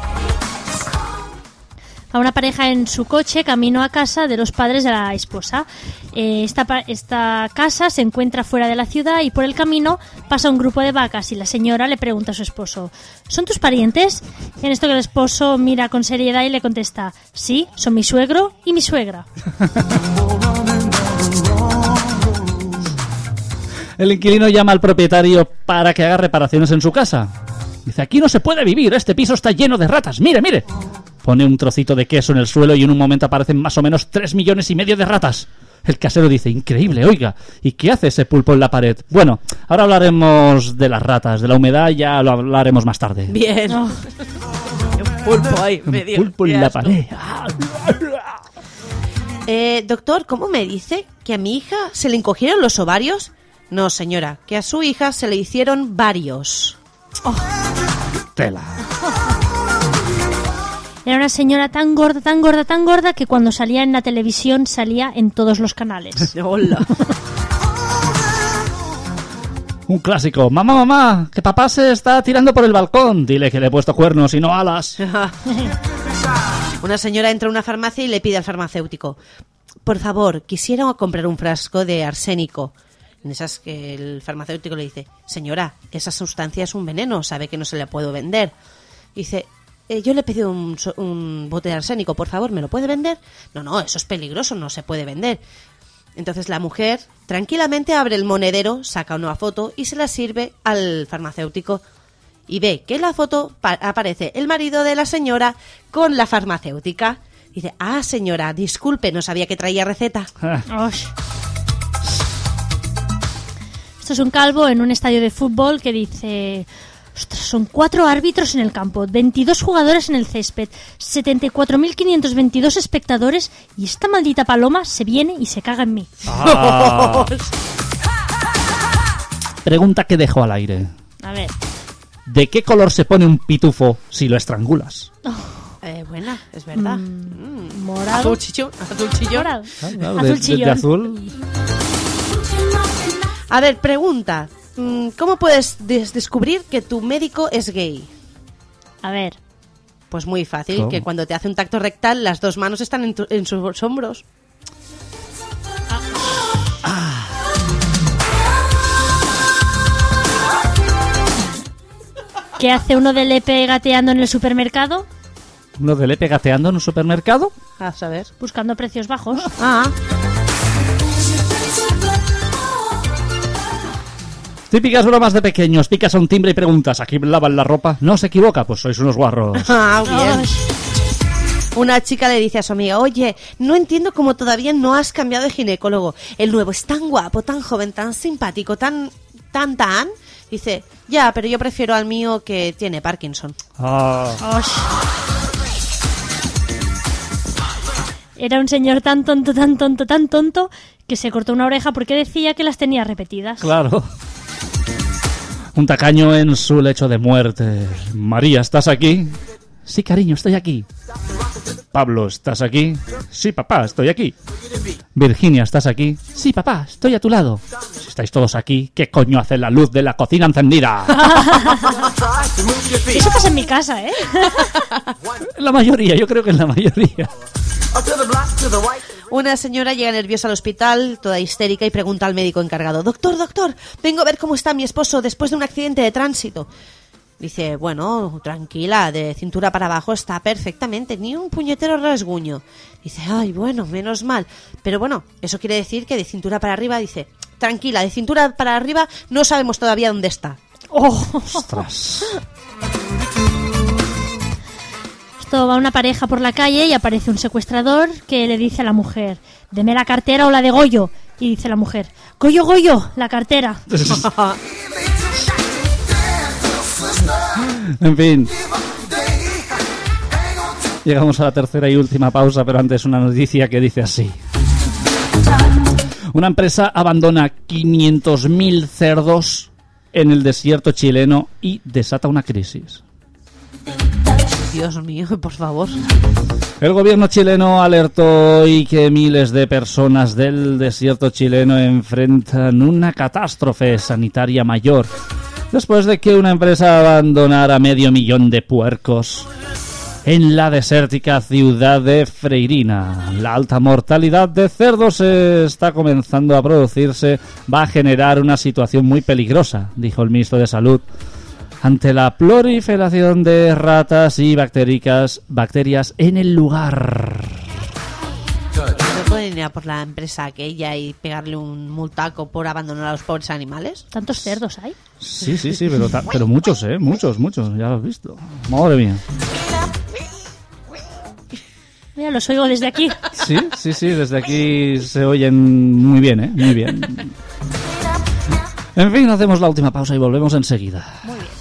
[SPEAKER 6] A una pareja en su coche camino a casa de los padres de la esposa. Eh, esta, esta casa se encuentra fuera de la ciudad y por el camino pasa un grupo de vacas y la señora le pregunta a su esposo, ¿son tus parientes? Y en esto que el esposo mira con seriedad y le contesta, sí, son mi suegro y mi suegra.
[SPEAKER 3] El inquilino llama al propietario para que haga reparaciones en su casa. Dice, aquí no se puede vivir, este piso está lleno de ratas, mire, mire. Pone un trocito de queso en el suelo y en un momento aparecen más o menos tres millones y medio de ratas. El casero dice, increíble, oiga, ¿y qué hace ese pulpo en la pared? Bueno, ahora hablaremos de las ratas, de la humedad ya lo hablaremos más tarde.
[SPEAKER 4] Bien. Oh. Un pulpo ahí, medio.
[SPEAKER 3] Un pulpo en la pared.
[SPEAKER 4] Eh, doctor, ¿cómo me dice que a mi hija se le encogieron los ovarios? No, señora, que a su hija se le hicieron varios.
[SPEAKER 3] Oh. Tela.
[SPEAKER 6] Era una señora tan gorda, tan gorda, tan gorda que cuando salía en la televisión salía en todos los canales.
[SPEAKER 4] Hola.
[SPEAKER 3] Un clásico. Mamá, mamá, que papá se está tirando por el balcón. Dile que le he puesto cuernos y no alas.
[SPEAKER 4] Una señora entra a una farmacia y le pide al farmacéutico, por favor, quisiera comprar un frasco de arsénico. En esas que el farmacéutico le dice, señora, esa sustancia es un veneno, sabe que no se la puedo vender. Dice, eh, yo le he pedido un, un bote de arsénico, por favor, ¿me lo puede vender? No, no, eso es peligroso, no se puede vender. Entonces la mujer tranquilamente abre el monedero, saca una foto y se la sirve al farmacéutico. Y ve que en la foto pa- aparece el marido de la señora con la farmacéutica. Dice, ah, señora, disculpe, no sabía que traía receta.
[SPEAKER 6] Esto es un calvo en un estadio de fútbol que dice, ostras, son cuatro árbitros en el campo, veintidós jugadores en el césped, setenta y cuatro mil quinientos veintidós espectadores y esta maldita paloma se viene y se caga en mí.
[SPEAKER 3] Ah. Pregunta que dejo al aire.
[SPEAKER 6] A ver.
[SPEAKER 3] ¿De qué color se pone un pitufo si lo estrangulas?
[SPEAKER 4] Oh. Eh, buena, es verdad.
[SPEAKER 6] Mm, mm. Morado.
[SPEAKER 4] Azul chillón. Azul chillón.
[SPEAKER 6] Morado.
[SPEAKER 3] Ah, claro,
[SPEAKER 6] azul
[SPEAKER 3] de,
[SPEAKER 6] chillón.
[SPEAKER 3] De, de azul.
[SPEAKER 4] A ver, pregunta. ¿Cómo puedes des- descubrir que tu médico es gay?
[SPEAKER 6] A ver.
[SPEAKER 4] Pues muy fácil,
[SPEAKER 3] ¿Cómo?
[SPEAKER 4] que cuando te hace un tacto rectal las dos manos están en, tu- en sus hombros.
[SPEAKER 3] Ah.
[SPEAKER 6] ¿Qué hace uno de Lepe gateando en el supermercado?
[SPEAKER 3] ¿Uno de Lepe gateando en un supermercado?
[SPEAKER 4] A saber.
[SPEAKER 6] Buscando precios bajos.
[SPEAKER 4] Ah.
[SPEAKER 3] Típicas bromas de pequeños. Picas a un timbre y preguntas, ¿aquí lavan la ropa? No se equivoca, pues sois unos guarros.
[SPEAKER 4] Ah, bien. Una chica le dice a su amiga, oye, no entiendo cómo todavía no has cambiado de ginecólogo. El nuevo es tan guapo, tan joven, tan simpático, tan, tan, tan. Dice, ya, pero yo prefiero al mío que tiene Parkinson.
[SPEAKER 3] Ah.
[SPEAKER 6] Era un señor tan tonto, tan tonto, tan tonto que se cortó una oreja porque decía que las tenía repetidas.
[SPEAKER 3] Claro. Un tacaño en su lecho de muerte. María, ¿estás aquí? Sí, cariño, estoy aquí. Pablo, ¿estás aquí? Sí, papá, estoy aquí. Virginia, ¿estás aquí? Sí, papá, estoy a tu lado. Si estáis todos aquí, ¿qué coño hace la luz de la cocina encendida?
[SPEAKER 6] Eso pasa en mi casa, ¿eh?
[SPEAKER 3] La mayoría, yo creo que en la mayoría.
[SPEAKER 4] Una señora llega nerviosa al hospital, toda histérica, y pregunta al médico encargado, doctor, doctor, vengo a ver cómo está mi esposo después de un accidente de tránsito. Dice, bueno, tranquila, de cintura para abajo está perfectamente, ni un puñetero rasguño. Dice, ay, bueno, menos mal. Pero bueno, eso quiere decir que de cintura para arriba, dice, tranquila, de cintura para arriba no sabemos todavía dónde está.
[SPEAKER 6] Oh.
[SPEAKER 3] Ostras.
[SPEAKER 6] Esto va una pareja por la calle y aparece un secuestrador que le dice a la mujer, deme la cartera o la de Goyo. Y dice la mujer, Goyo, Goyo, la cartera.
[SPEAKER 3] En fin. Llegamos a la tercera y última pausa, pero antes una noticia que dice así. Una empresa abandona quinientos mil cerdos en el desierto chileno y desata una crisis.
[SPEAKER 4] Dios mío, por favor.
[SPEAKER 3] El gobierno chileno alertó hoy que miles de personas del desierto chileno enfrentan una catástrofe sanitaria mayor después de que una empresa abandonara medio millón de puercos en la desértica ciudad de Freirina. La alta mortalidad de cerdos está comenzando a producirse, va a generar una situación muy peligrosa, dijo el ministro de Salud, ante la proliferación de ratas y bactéricas, bacterias en el lugar.
[SPEAKER 4] ¿No pueden ir a por la empresa aquella y pegarle un multaco por abandonar a los pobres animales?
[SPEAKER 6] ¿Tantos cerdos hay?
[SPEAKER 3] Sí, sí, sí, pero, ta- pero muchos, ¿eh? Muchos, muchos, ya lo has visto. Madre mía.
[SPEAKER 6] Mira, los oigo desde aquí.
[SPEAKER 3] Sí, sí, sí, desde aquí se oyen muy bien, ¿eh? Muy bien. En fin, hacemos la última pausa y volvemos enseguida.
[SPEAKER 6] Muy bien.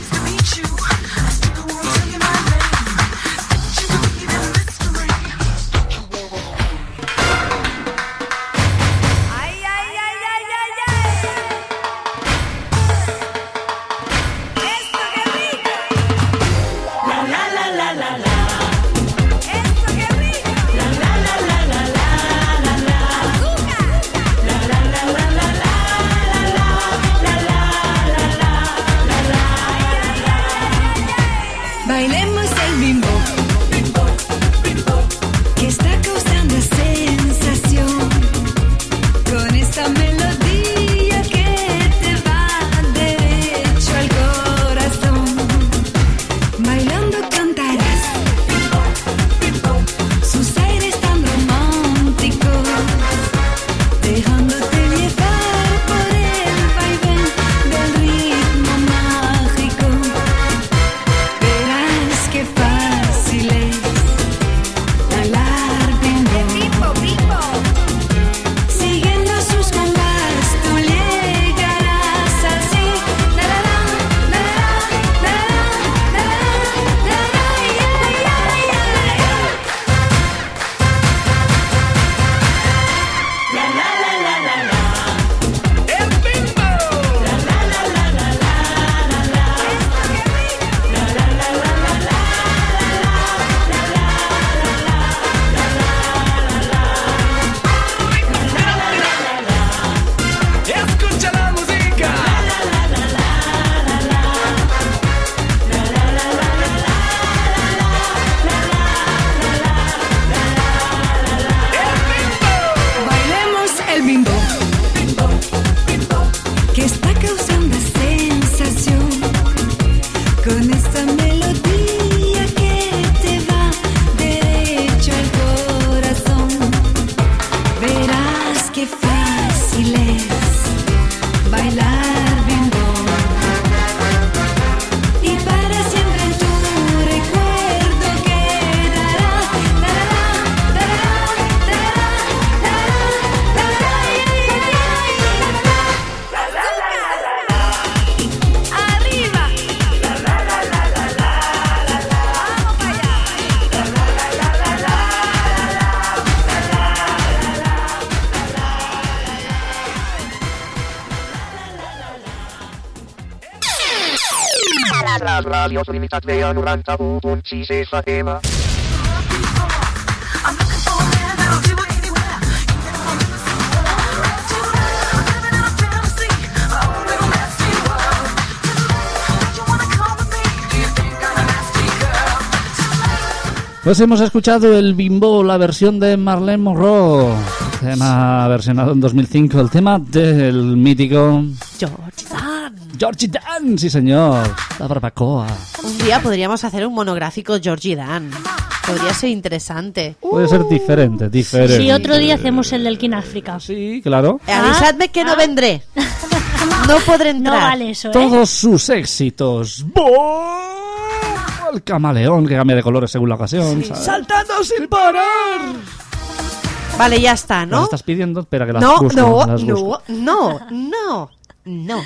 [SPEAKER 7] Bailemos el bimbo, que está causando sensación, con esta melodía que te va derecho al corazón. Bailando cantarás sus aires tan románticos, dejándote llevar por el vaivén del ritmo mágico. Verás qué fácil es bailar bimbo, bimbo. Siguiendo sus compás tú llegarás así. La la la, la la la, la la la, la la la la la la. El bimbo. La la la la la la la la. La la la la la la. Escucha la música. Bailemos el bimbo, que está causando sensación, con esta melodía que te va derecho al corazón. Verás qué fácil es bailar bimbo, y para siempre en tu recuerdo quedará. La la la, la la la, la la la, arriba. La la la la la la la la, vamos para allá. La la la la la la
[SPEAKER 5] Les ràdios Limitat veia noranta-u punt sis F M.
[SPEAKER 3] Pues hemos escuchado el Bimbo, la versión de Marlene Monroe, tema versionado en dos mil cinco, el tema del mítico
[SPEAKER 4] George Dan.
[SPEAKER 3] Georgie Dan, sí señor, la barbacoa.
[SPEAKER 4] Un día podríamos hacer un monográfico Georgie Dan. Podría ser interesante.
[SPEAKER 3] Puede ser diferente, diferente.
[SPEAKER 6] Sí, otro día hacemos el del King África.
[SPEAKER 3] Sí, claro.
[SPEAKER 4] Eh, avisadme que no
[SPEAKER 6] ah.
[SPEAKER 4] vendré. No podré
[SPEAKER 6] No
[SPEAKER 4] entrar.
[SPEAKER 6] vale eso, ¿eh?
[SPEAKER 3] Todos sus éxitos. ¡Bom! El camaleón que cambia de colores según la ocasión. ¿sabes?
[SPEAKER 4] Saltando sin parar. Vale, ya está,
[SPEAKER 3] ¿Las
[SPEAKER 4] ¿no?
[SPEAKER 3] estás pidiendo? Espera que las
[SPEAKER 4] No,
[SPEAKER 3] busco,
[SPEAKER 4] no,
[SPEAKER 3] las
[SPEAKER 4] no,
[SPEAKER 3] busco.
[SPEAKER 4] no, no, no.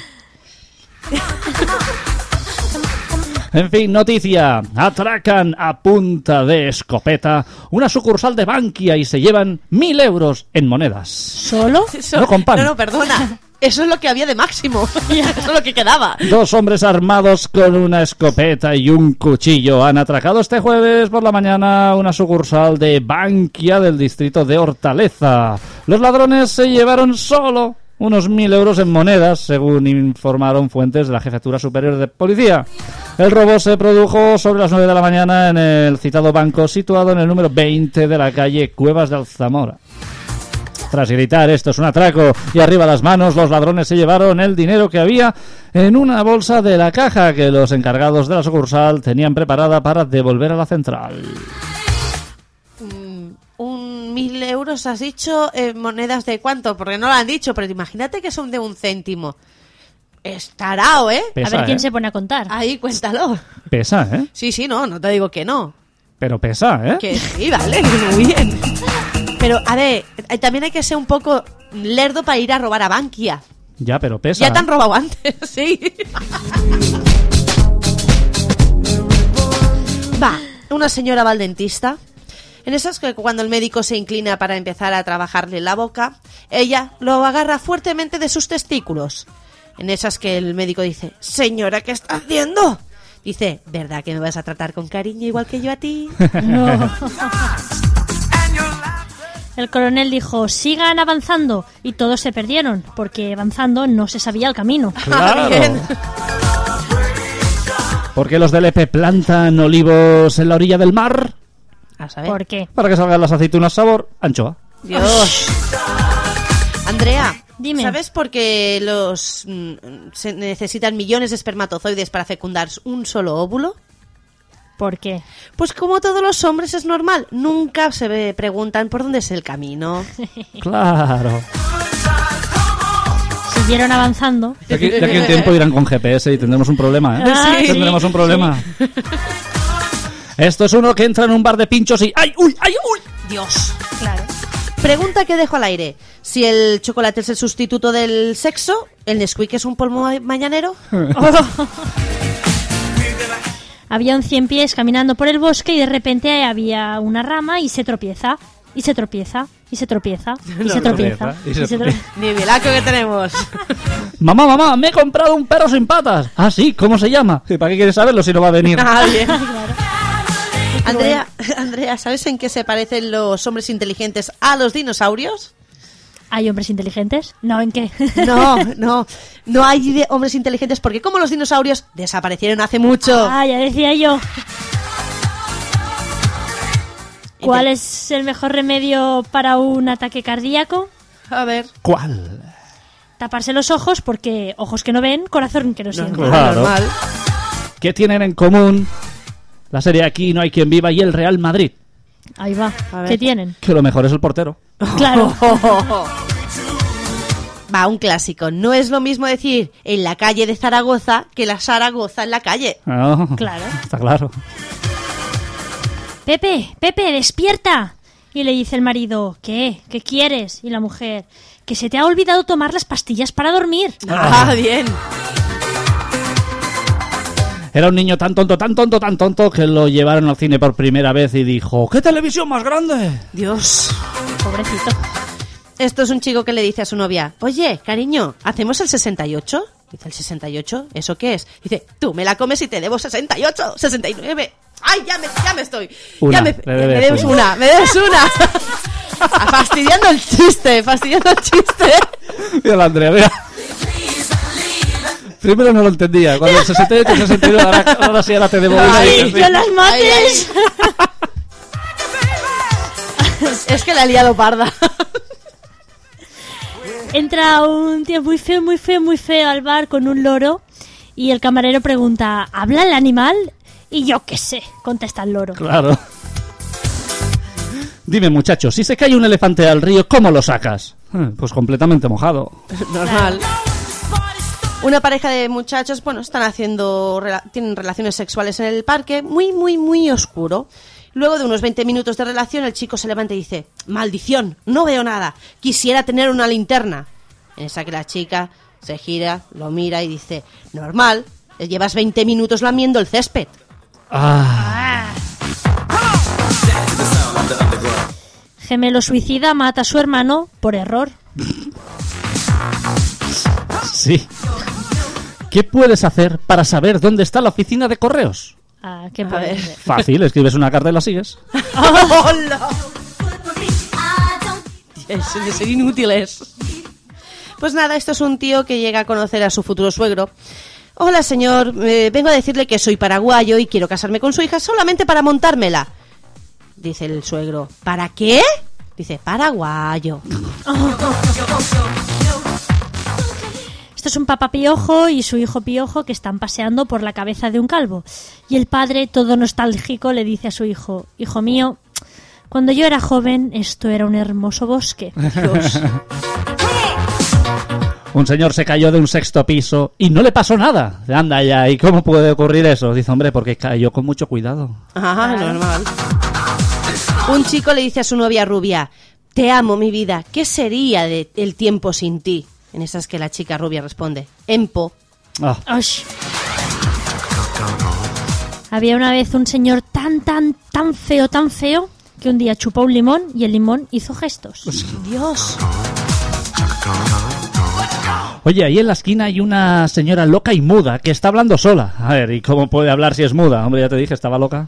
[SPEAKER 3] En fin, noticia. Atracan a punta de escopeta una sucursal de Bankia y se llevan mil euros en monedas.
[SPEAKER 6] ¿Solo?
[SPEAKER 4] Eso-
[SPEAKER 3] No con pan.
[SPEAKER 4] No, no, perdona. Eso es lo que había de máximo. Eso es lo que quedaba.
[SPEAKER 3] Dos hombres armados con una escopeta y un cuchillo han atracado este jueves por la mañana una sucursal de Bankia del distrito de Hortaleza. Los ladrones se llevaron solo unos mil euros en monedas, según informaron fuentes de la Jefatura Superior de Policía. El robo se produjo sobre las nueve de la mañana en el citado banco situado en el número veinte de la calle Cuevas de Alzamora. Tras gritar "esto es un atraco" y arriba las manos, los ladrones se llevaron el dinero que había en una bolsa de la caja que los encargados de la sucursal tenían preparada para devolver a la central.
[SPEAKER 4] Mm, un mil euros, has dicho, eh, monedas de cuánto, porque no lo han dicho, pero imagínate que son de un céntimo. Estarao, ¿eh?
[SPEAKER 3] Pesa,
[SPEAKER 6] a ver quién
[SPEAKER 3] ¿eh?
[SPEAKER 6] se pone a contar.
[SPEAKER 4] Ahí, cuéntalo.
[SPEAKER 3] Pesa, ¿eh?
[SPEAKER 4] Sí, sí, no, no te digo que no.
[SPEAKER 3] Pero pesa, ¿eh?
[SPEAKER 4] Que sí, vale, muy bien. Pero, a ver, eh, también hay que ser un poco lerdo para ir a robar a Bankia.
[SPEAKER 3] Ya, pero pesa.
[SPEAKER 4] Ya te han robado antes, sí. Va, una señora va al dentista. En esas que cuando el médico se inclina para empezar a trabajarle la boca, ella lo agarra fuertemente de sus testículos. En esas que el médico dice: "Señora, ¿qué está haciendo?" Dice: "¿Verdad que me vas a tratar con cariño igual que yo a ti?"
[SPEAKER 6] No. El coronel dijo: "Sigan avanzando", y todos se perdieron, porque avanzando no se sabía el camino.
[SPEAKER 3] Claro.
[SPEAKER 4] Bien.
[SPEAKER 3] ¿Por qué los del E P plantan olivos en la orilla del mar?
[SPEAKER 4] A saber.
[SPEAKER 6] ¿Por qué?
[SPEAKER 3] Para que salgan las aceitunas sabor anchoa.
[SPEAKER 4] Dios. Andrea,
[SPEAKER 6] Dime.
[SPEAKER 4] ¿sabes por qué los mm, se necesitan millones de espermatozoides para fecundar un solo óvulo?
[SPEAKER 6] ¿Por qué?
[SPEAKER 4] Pues como todos los hombres es normal, nunca se ve- preguntan por dónde es el camino.
[SPEAKER 3] Claro.
[SPEAKER 6] Siguieron avanzando.
[SPEAKER 3] De aquí, de aquí a un tiempo irán con G P S y tendremos un problema, ¿eh?
[SPEAKER 6] Ah, sí.
[SPEAKER 3] Tendremos un problema. Esto es uno que entra en un bar de pinchos y... ¡ay, uy, ay, uy!
[SPEAKER 4] Dios.
[SPEAKER 6] Claro.
[SPEAKER 4] Pregunta que dejo al aire. Si el chocolate es el sustituto del sexo, ¿el Nesquik es un polvo ma- mañanero?
[SPEAKER 6] Había un cien pies caminando por el bosque y de repente había una rama y se tropieza. Y se tropieza. Y se tropieza. Y se tropieza.
[SPEAKER 3] y se
[SPEAKER 6] y se
[SPEAKER 3] tropieza.
[SPEAKER 6] tro-
[SPEAKER 4] Ni milagro que tenemos.
[SPEAKER 3] Mamá, mamá, me he comprado un perro sin patas. Ah, sí, ¿cómo se llama? ¿Y para qué quieres saberlo si no va a venir?
[SPEAKER 4] Ah, bien. Andrea, Andrea, ¿sabes en qué se parecen los hombres inteligentes a los dinosaurios?
[SPEAKER 6] ¿Hay hombres inteligentes? No, ¿en qué?
[SPEAKER 4] No, no, no hay de hombres inteligentes porque como los dinosaurios desaparecieron hace mucho.
[SPEAKER 6] Ah, ya decía yo. ¿Cuál es el mejor remedio para un ataque cardíaco?
[SPEAKER 4] A ver.
[SPEAKER 3] ¿Cuál?
[SPEAKER 6] Taparse los ojos porque ojos que no ven, corazón que no siente.
[SPEAKER 3] Claro.
[SPEAKER 4] Normal.
[SPEAKER 3] ¿Qué tienen en común la serie Aquí no hay quien viva y el Real Madrid?
[SPEAKER 6] Ahí va.
[SPEAKER 4] A ver.
[SPEAKER 6] ¿Qué tienen?
[SPEAKER 3] Que lo mejor es el portero.
[SPEAKER 6] Claro.
[SPEAKER 4] Va, un clásico. No es lo mismo decir en la calle de Zaragoza que la Zaragoza en la calle.
[SPEAKER 3] Ah,
[SPEAKER 6] Claro.
[SPEAKER 3] Está claro.
[SPEAKER 6] Pepe, Pepe, despierta. Y le dice el marido: ¿qué? ¿Qué quieres? Y la mujer: que se te ha olvidado tomar las pastillas para dormir.
[SPEAKER 4] Ah, bien.
[SPEAKER 3] Era un niño tan tonto, tan tonto, tan tonto que lo llevaron al cine por primera vez y dijo: ¡qué televisión más grande!
[SPEAKER 4] Dios.
[SPEAKER 6] Pobrecito.
[SPEAKER 4] Esto es un chico que le dice a su novia: oye, cariño, ¿hacemos el sesenta y ocho? Dice: ¿el sesenta y ocho? ¿Eso qué es? Dice: tú me la comes y te debo sesenta y ocho, sesenta y nueve. ¡Ay, ya me, ya me estoy!
[SPEAKER 3] Una,
[SPEAKER 4] ya me,
[SPEAKER 3] le debes
[SPEAKER 4] me debes
[SPEAKER 3] una.
[SPEAKER 4] una, me debes una. Fastidiando el chiste, fastidiando el chiste.
[SPEAKER 3] Mira la Andrea, mira. Primero no lo entendía. Cuando el sesenta y ocho, sesenta y nueve, ahora, ahora sí, ahora te debo una.
[SPEAKER 4] Ay,
[SPEAKER 3] y-
[SPEAKER 6] ¡Yo las mates!
[SPEAKER 4] Es que la he liado parda.
[SPEAKER 6] Entra un tío muy feo, muy feo, muy feo al bar con un loro y el camarero pregunta: ¿habla el animal? Y yo qué sé, contesta el loro.
[SPEAKER 3] Claro. Dime, muchacho, si se cae un elefante al río, ¿cómo lo sacas? Eh, Pues completamente mojado.
[SPEAKER 4] Normal. Una pareja de muchachos, bueno, están haciendo, rela- tienen relaciones sexuales en el parque, muy, muy, muy oscuro. Luego de unos veinte minutos de relación, el chico se levanta y dice: maldición, no veo nada, quisiera tener una linterna. En esa que la chica se gira, lo mira y dice: normal, llevas veinte minutos lamiendo el césped.
[SPEAKER 3] Ah,
[SPEAKER 6] Gemelo suicida mata a su hermano por error.
[SPEAKER 3] Sí. ¿Qué puedes hacer para saber dónde está la oficina de correos?
[SPEAKER 6] Ah, qué
[SPEAKER 4] A
[SPEAKER 6] poder.
[SPEAKER 4] ver.
[SPEAKER 3] Fácil, escribes una carta y la sigues.
[SPEAKER 4] ¡Hola! Es de ser inútiles. Pues nada, esto es un tío que llega a conocer a su futuro suegro. Hola, señor, eh, vengo a decirle que soy paraguayo y quiero casarme con su hija solamente para montármela. Dice el suegro. ¿Para qué? Dice, paraguayo.
[SPEAKER 6] Esto es un papá piojo y su hijo piojo que están paseando por la cabeza de un calvo. Y el padre, todo nostálgico, le dice a su hijo, hijo mío, cuando yo era joven esto era un hermoso bosque. Dios.
[SPEAKER 3] Un señor se cayó de un sexto piso y no le pasó nada. Anda ya, ¿y cómo puede ocurrir eso? Dice, hombre, porque cayó con mucho cuidado.
[SPEAKER 4] Ajá, normal. Un chico le dice a su novia rubia, te amo, mi vida, ¿qué sería de el tiempo sin ti? En esas que la chica rubia responde, empo.
[SPEAKER 3] Ah,
[SPEAKER 6] Ay. Había una vez un señor tan, tan, tan feo, tan feo, que un día chupó un limón y el limón hizo gestos.
[SPEAKER 4] Dios.
[SPEAKER 3] Oye, ahí en la esquina hay una señora loca y muda que está hablando sola. A ver, ¿y cómo puede hablar si es muda? Hombre, ya te dije, estaba loca.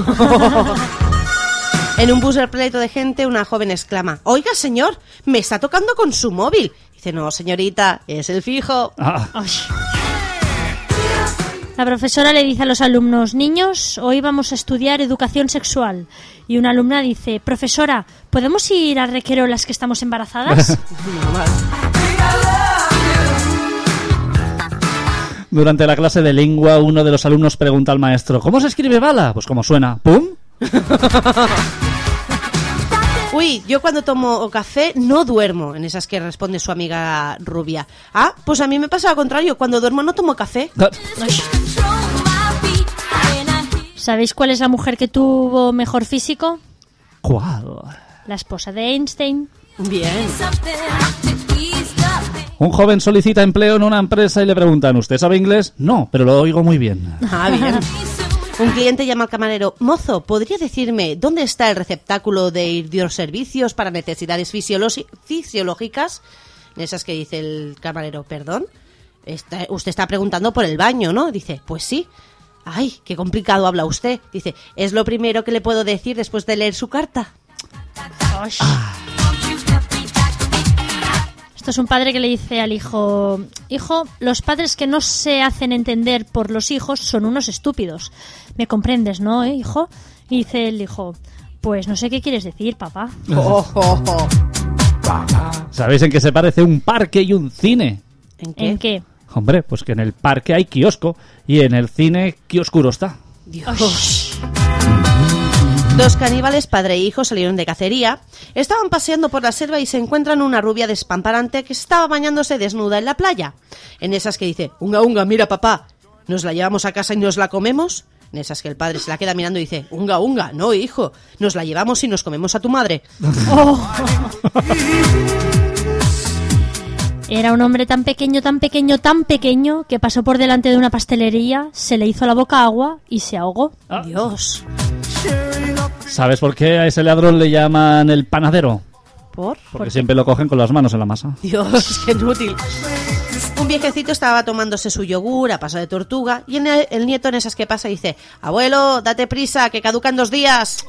[SPEAKER 4] En un bus repleto de gente, una joven exclama, oiga, señor, me está tocando con su móvil. Dice, no, señorita, es el fijo.
[SPEAKER 3] Ah,
[SPEAKER 6] Ay. La profesora le dice a los alumnos, niños, hoy vamos a estudiar educación sexual. Y una alumna dice, profesora, ¿podemos ir al recreo las que estamos embarazadas?
[SPEAKER 3] durante la clase de lengua, uno de los alumnos pregunta al maestro, ¿cómo se escribe bala? Pues como suena, ¿pum?
[SPEAKER 4] Uy, yo cuando tomo café no duermo, en esas que responde su amiga rubia. Ah, pues a mí me pasa lo contrario, cuando duermo no tomo café.
[SPEAKER 6] ¿Sabéis cuál es la mujer que tuvo mejor físico?
[SPEAKER 3] ¿Cuál?
[SPEAKER 6] La esposa de Einstein.
[SPEAKER 4] Bien.
[SPEAKER 3] Un joven solicita empleo en una empresa y le preguntan, ¿usted sabe inglés? No, pero lo oigo muy bien.
[SPEAKER 4] Ah, bien. Un cliente llama al camarero, mozo, ¿podría decirme dónde está el receptáculo de hidroservicios para necesidades fisiolo- fisiológicas? En esas que dice el camarero, perdón, está, usted está preguntando por el baño, ¿no? Dice, pues sí. Ay, qué complicado habla usted. Dice, es lo primero que le puedo decir después de leer su carta.
[SPEAKER 6] Esto es un padre que le dice al hijo, hijo, los padres que no se hacen entender por los hijos son unos estúpidos. ¿Me comprendes, no, eh, hijo? Y dice el hijo, pues no sé qué quieres decir, papá.
[SPEAKER 4] Oh, oh, oh.
[SPEAKER 3] ¿Sabéis en qué se parece un parque y un cine?
[SPEAKER 4] ¿En qué?
[SPEAKER 6] ¿En qué?
[SPEAKER 3] Hombre, pues que en el parque hay kiosco y en el cine, qué oscuro está.
[SPEAKER 4] Dios. Dos caníbales, padre e hijo, salieron de cacería. Estaban paseando por la selva y se encuentran una rubia despamparante que estaba bañándose desnuda en la playa. En esas que dice, unga, unga, mira papá, ¿nos la llevamos a casa y nos la comemos? En esas que el padre se la queda mirando y dice, unga, unga, no hijo, nos la llevamos y nos comemos a tu madre.
[SPEAKER 6] Oh. Era un hombre tan pequeño, tan pequeño, tan pequeño que pasó por delante de una pastelería, se le hizo la boca agua y se ahogó.
[SPEAKER 3] Ah.
[SPEAKER 4] Dios.
[SPEAKER 3] ¿Sabes por qué a ese ladrón le llaman el panadero?
[SPEAKER 4] ¿Por?
[SPEAKER 3] Porque siempre lo cogen con las manos en la masa.
[SPEAKER 4] Dios, qué inútil. Un viejecito estaba tomándose su yogur a paso de tortuga y en el, el nieto en esas que pasa dice, abuelo, date prisa, que caduca en dos días.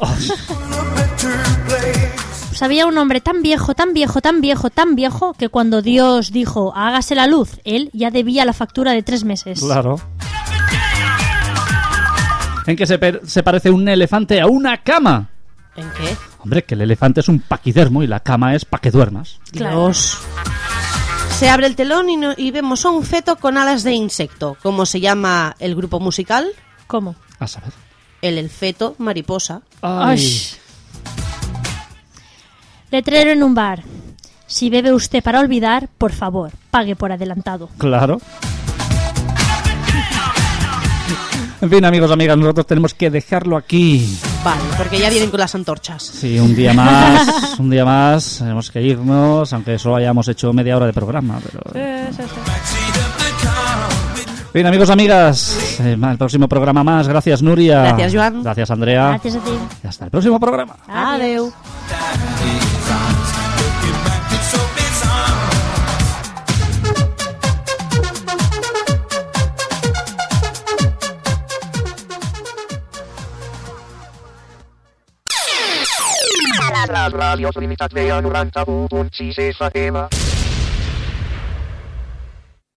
[SPEAKER 6] Pues había un hombre tan viejo, tan viejo, tan viejo, tan viejo que cuando Dios dijo, hágase la luz, él ya debía la factura de tres meses.
[SPEAKER 3] Claro. ¿En qué se, per- se parece un elefante a una cama?
[SPEAKER 4] ¿En qué?
[SPEAKER 3] Hombre, que el elefante es un paquidermo y la cama es pa' que duermas.
[SPEAKER 6] Claro.
[SPEAKER 4] Dios. Se abre el telón y, no- y vemos a un feto con alas de insecto. ¿Cómo se llama el grupo musical?
[SPEAKER 6] ¿Cómo?
[SPEAKER 3] A saber.
[SPEAKER 4] El El Feto Mariposa.
[SPEAKER 6] Ay. Letrero en un bar. Si bebe usted para olvidar, por favor, pague por adelantado.
[SPEAKER 3] Claro. En fin, amigos, amigas, nosotros tenemos que dejarlo aquí.
[SPEAKER 4] Vale, porque ya vienen con las antorchas.
[SPEAKER 3] Sí, un día más, un día más, tenemos que irnos, aunque solo hayamos hecho media hora de programa, pero... Bien, amigos, amigas, eh, el próximo programa más. Gracias, Nuria.
[SPEAKER 4] Gracias, Joan.
[SPEAKER 3] Gracias, Andrea.
[SPEAKER 6] Gracias a ti.
[SPEAKER 3] Y hasta el próximo programa.
[SPEAKER 4] Adeu.
[SPEAKER 5] Les ràdios Limitat Vea noranta-u punt sis F M.